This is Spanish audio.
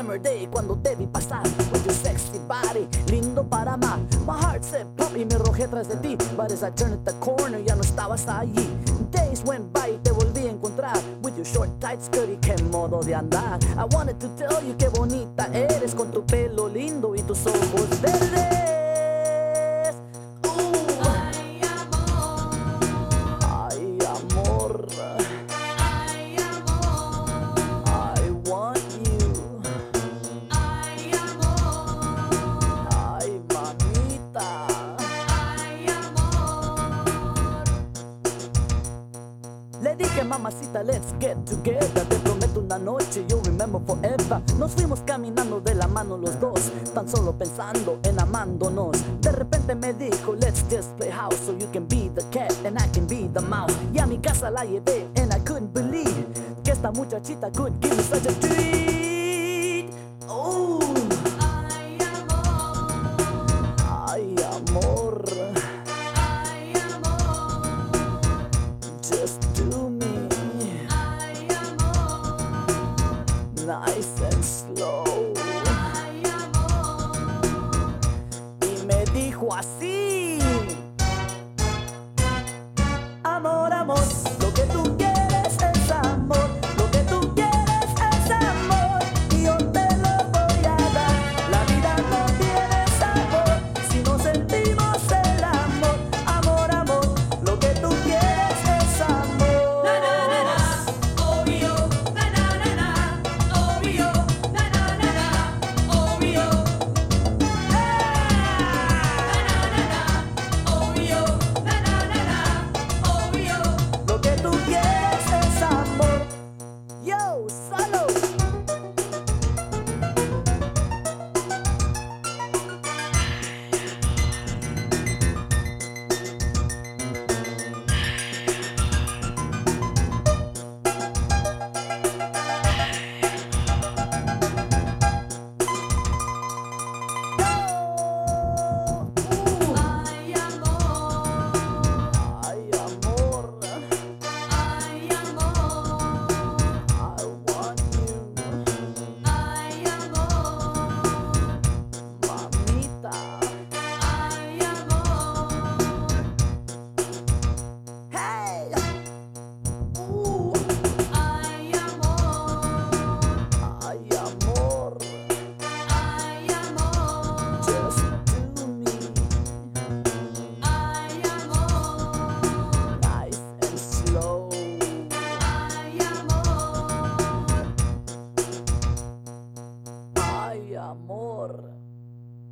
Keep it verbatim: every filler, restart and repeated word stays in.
summer day cuando te vi pasar with your sexy body, lindo para amar. My heart said pump y me arrojé tras de ti, but as I turned at the corner ya no estabas allí. Days went by y te volví a encontrar with your short tight skirt y qué modo de andar. I wanted to tell you qué bonita eres con tu pelo lindo y tus ojos verdes. Le dije mamacita, let's get together. Te prometo una noche, you'll remember forever. Nos fuimos caminando de la mano los dos, tan solo pensando en amándonos. De repente me dijo, let's just play house, so you can be the cat and I can be the mouse. Y a mi casa la llevé and I couldn't believe que esta muchachita could give me such a treat. Oh. Ay, amor. Ay, amor. Nice and slow. Ay, amor. Y me dijo así: amor, amor, lo que tú quieres es amor, lo que tú quieres es amor, y yo te lo voy a dar. La vida no tiene sabor si no sentimos el amor. Amor, amor, lo que tú quieres es amor. Na, na, na, na, obvio, na, na, na, na. Amor.